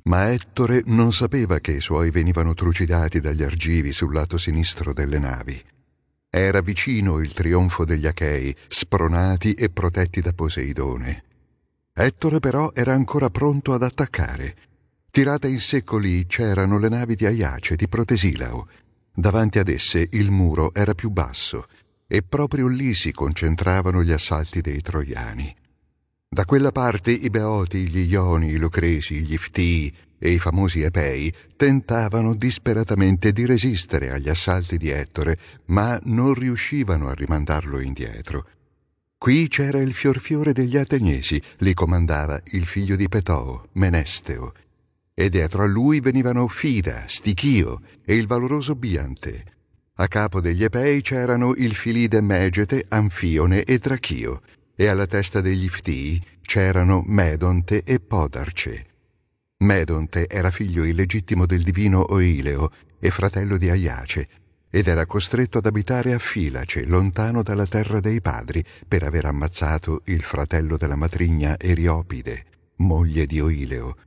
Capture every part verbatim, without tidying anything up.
Ma Ettore non sapeva che i suoi venivano trucidati dagli argivi sul lato sinistro delle navi. Era vicino il trionfo degli Achei, spronati e protetti da Poseidone. Ettore però era ancora pronto ad attaccare. Tirate in secco lì c'erano le navi di Aiace, di Protesilao. Davanti ad esse il muro era più basso e proprio lì si concentravano gli assalti dei troiani. Da quella parte i Beoti, gli Ioni, i Locresi, gli Iftii e i famosi Epei tentavano disperatamente di resistere agli assalti di Ettore, ma non riuscivano a rimandarlo indietro. Qui c'era il fiorfiore degli Ateniesi, li comandava il figlio di Petoo, Menesteo, e dietro a lui venivano Fida, Stichio e il valoroso Biante. A capo degli Epei c'erano il Filide Megete, Anfione e Drachio, e alla testa degli Iftii c'erano Medonte e Podarce. Medonte era figlio illegittimo del divino Oileo e fratello di Aiace, ed era costretto ad abitare a Filace, lontano dalla terra dei padri, per aver ammazzato il fratello della matrigna Eriopide, moglie di Oileo.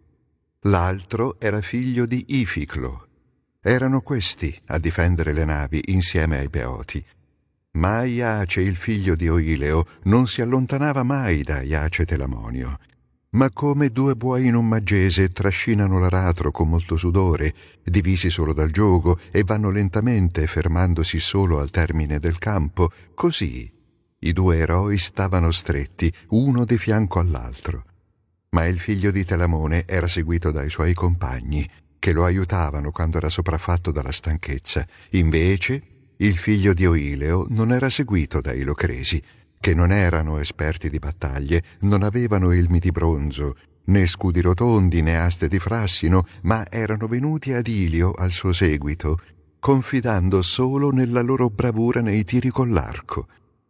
L'altro era figlio di Ificlo. Erano questi a difendere le navi insieme ai Beoti. Ma Aiace, il figlio di Oileo, non si allontanava mai da Aiace Telamonio. Ma come due buoi in un maggese trascinano l'aratro con molto sudore, divisi solo dal giogo, e vanno lentamente fermandosi solo al termine del campo, così i due eroi stavano stretti, uno di fianco all'altro. Ma il figlio di Telamone era seguito dai suoi compagni, che lo aiutavano quando era sopraffatto dalla stanchezza. Invece il figlio di Oileo non era seguito dai Locresi, che non erano esperti di battaglie, non avevano elmi di bronzo, né scudi rotondi né aste di frassino, ma erano venuti ad Ilio al suo seguito, confidando solo nella loro bravura nei tiri con l'arco.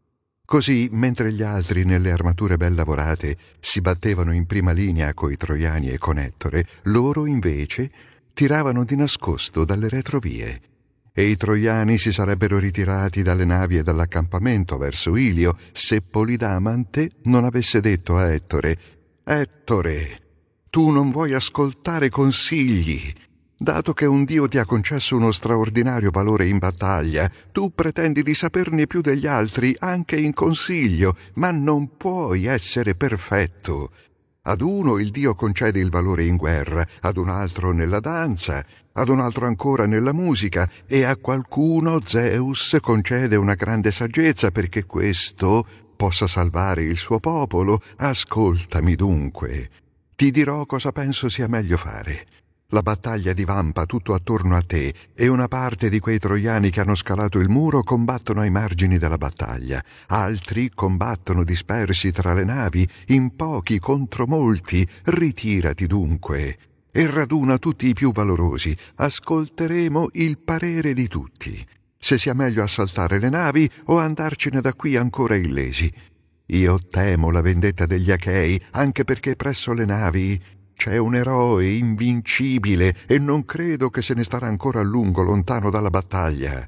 Così, mentre gli altri nelle armature ben lavorate si battevano in prima linea coi troiani e con Ettore, loro invece tiravano di nascosto dalle retrovie. E i troiani si sarebbero ritirati dalle navi e dall'accampamento verso Ilio se Polidamante non avesse detto a Ettore: «Ettore, tu non vuoi ascoltare consigli. Dato che un dio ti ha concesso uno straordinario valore in battaglia, tu pretendi di saperne più degli altri anche in consiglio, ma non puoi essere perfetto. Ad uno il dio concede il valore in guerra, ad un altro nella danza, ad un altro ancora nella musica, e a qualcuno Zeus concede una grande saggezza perché questo possa salvare il suo popolo. Ascoltami dunque. Ti dirò cosa penso sia meglio fare. La battaglia divampa tutto attorno a te e una parte di quei troiani che hanno scalato il muro combattono ai margini della battaglia. Altri combattono dispersi tra le navi, in pochi contro molti. Ritirati dunque e raduna tutti i più valorosi. Ascolteremo il parere di tutti, se sia meglio assaltare le navi o andarcene da qui ancora illesi. Io temo la vendetta degli Achei, anche perché presso le navi c'è un eroe invincibile e non credo che se ne starà ancora a lungo lontano dalla battaglia».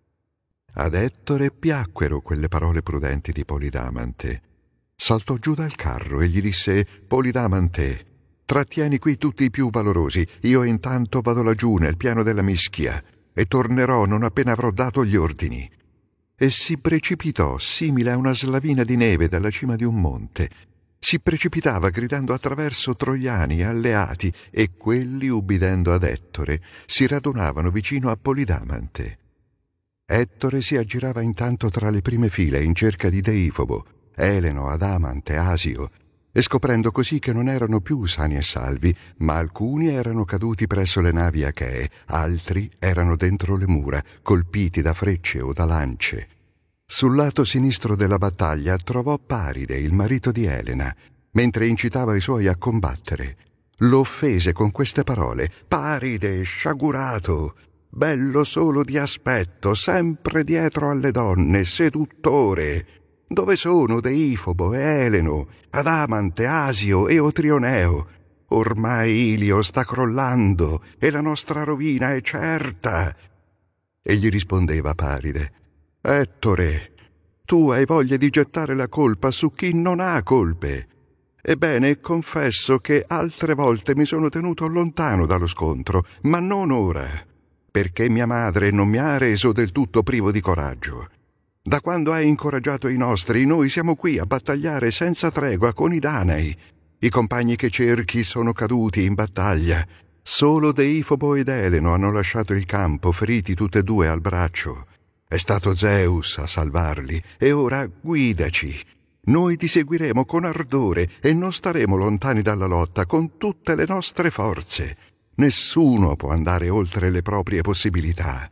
Ad Ettore piacquero quelle parole prudenti di Polidamante. Saltò giù dal carro e gli disse: «Polidamante, trattieni qui tutti i più valorosi. Io intanto vado laggiù nel piano della Mischia e tornerò non appena avrò dato gli ordini». E si precipitò simile a una slavina di neve dalla cima di un monte. Si precipitava gridando attraverso troiani e alleati, e quelli, ubbidendo ad Ettore, si radunavano vicino a Polidamante. Ettore si aggirava intanto tra le prime file in cerca di Deifobo, Eleno, Adamante, Asio, e scoprendo così che non erano più sani e salvi, ma alcuni erano caduti presso le navi achee, altri erano dentro le mura, colpiti da frecce o da lance. Sul lato sinistro della battaglia trovò Paride, il marito di Elena, mentre incitava i suoi a combattere. Lo offese con queste parole: «Paride, sciagurato, bello solo di aspetto, sempre dietro alle donne, seduttore! Dove sono Deifobo e Eleno, Adamante, Asio e Otrioneo? Ormai Ilio sta crollando e la nostra rovina è certa». E gli rispondeva Paride: «Ettore, tu hai voglia di gettare la colpa su chi non ha colpe. Ebbene, confesso che altre volte mi sono tenuto lontano dallo scontro, ma non ora, perché mia madre non mi ha reso del tutto privo di coraggio. Da quando hai incoraggiato i nostri, noi siamo qui a battagliare senza tregua con i Danai. I compagni che cerchi sono caduti in battaglia. Solo Deifobo ed Eleno hanno lasciato il campo, feriti tutte e due al braccio. È stato Zeus a salvarli, e ora guidaci. Noi ti seguiremo con ardore e non staremo lontani dalla lotta con tutte le nostre forze. Nessuno può andare oltre le proprie possibilità.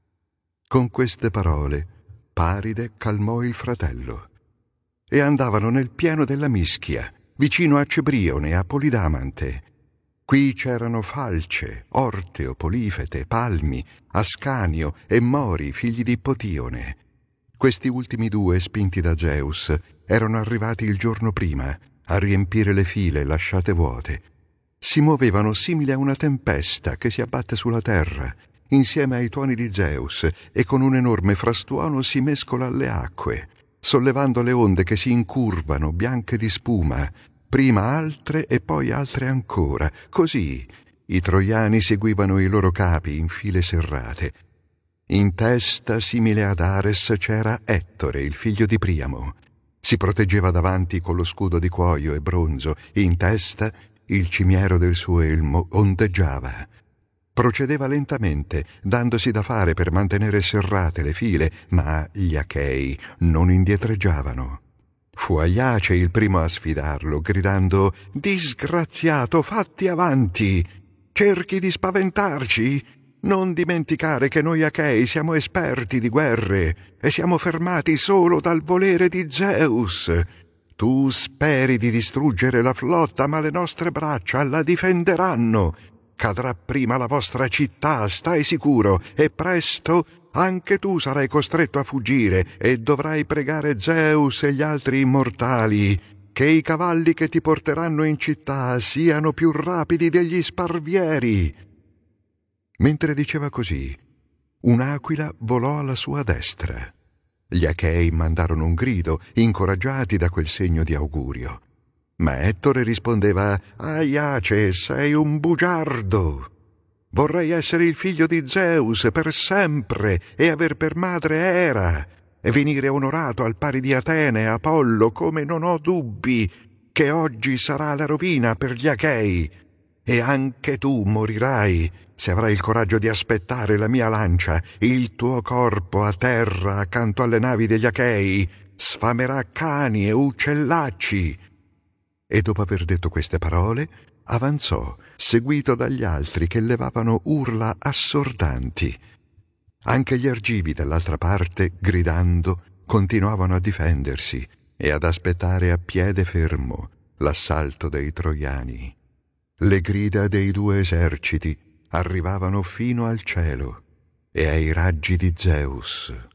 Con queste parole, Paride calmò il fratello. E andavano nel pieno della Mischia, vicino a Cebrione e a Polidamante. Qui c'erano Falce, Orteo, Polifete, Palmi, Ascanio e Mori, figli di Potione. Questi ultimi due, spinti da Zeus, erano arrivati il giorno prima a riempire le file lasciate vuote. Si muovevano simili a una tempesta che si abbatte sulla terra, insieme ai tuoni di Zeus, e con un enorme frastuono si mescola alle acque, sollevando le onde che si incurvano bianche di spuma, prima altre e poi altre ancora. Così i troiani seguivano i loro capi in file serrate. In testa, simile ad Ares, c'era Ettore, il figlio di Priamo. Si proteggeva davanti con lo scudo di cuoio e bronzo. In testa, il cimiero del suo elmo ondeggiava. Procedeva lentamente, dandosi da fare per mantenere serrate le file, ma gli Achei non indietreggiavano. Fu Aiace il primo a sfidarlo, gridando: «Disgraziato, fatti avanti! Cerchi di spaventarci? Non dimenticare che noi Achei siamo esperti di guerre e siamo fermati solo dal volere di Zeus. Tu speri di distruggere la flotta, ma le nostre braccia la difenderanno. Cadrà prima la vostra città, stai sicuro, e presto anche tu sarai costretto a fuggire e dovrai pregare Zeus e gli altri immortali che i cavalli che ti porteranno in città siano più rapidi degli sparvieri». Mentre diceva così, un'aquila volò alla sua destra. Gli Achei mandarono un grido, incoraggiati da quel segno di augurio. Ma Ettore rispondeva: «Aiace, sei un bugiardo! Vorrei essere il figlio di Zeus per sempre e aver per madre Era e venire onorato al pari di Atene e Apollo, come non ho dubbi che oggi sarà la rovina per gli Achei. E anche tu morirai se avrai il coraggio di aspettare la mia lancia. Il tuo corpo a terra accanto alle navi degli Achei sfamerà cani e uccellacci». E dopo aver detto queste parole, avanzò, seguito dagli altri che levavano urla assordanti. Anche gli argivi dall'altra parte, gridando, continuavano a difendersi e ad aspettare a piede fermo l'assalto dei troiani. Le grida dei due eserciti arrivavano fino al cielo e ai raggi di Zeus.